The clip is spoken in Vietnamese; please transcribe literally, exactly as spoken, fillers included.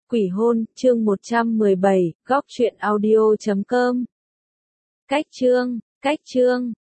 Quỷ hôn, chương một trăm mười bảy, góc truyện audio chấm com. Cách chương, cách chương,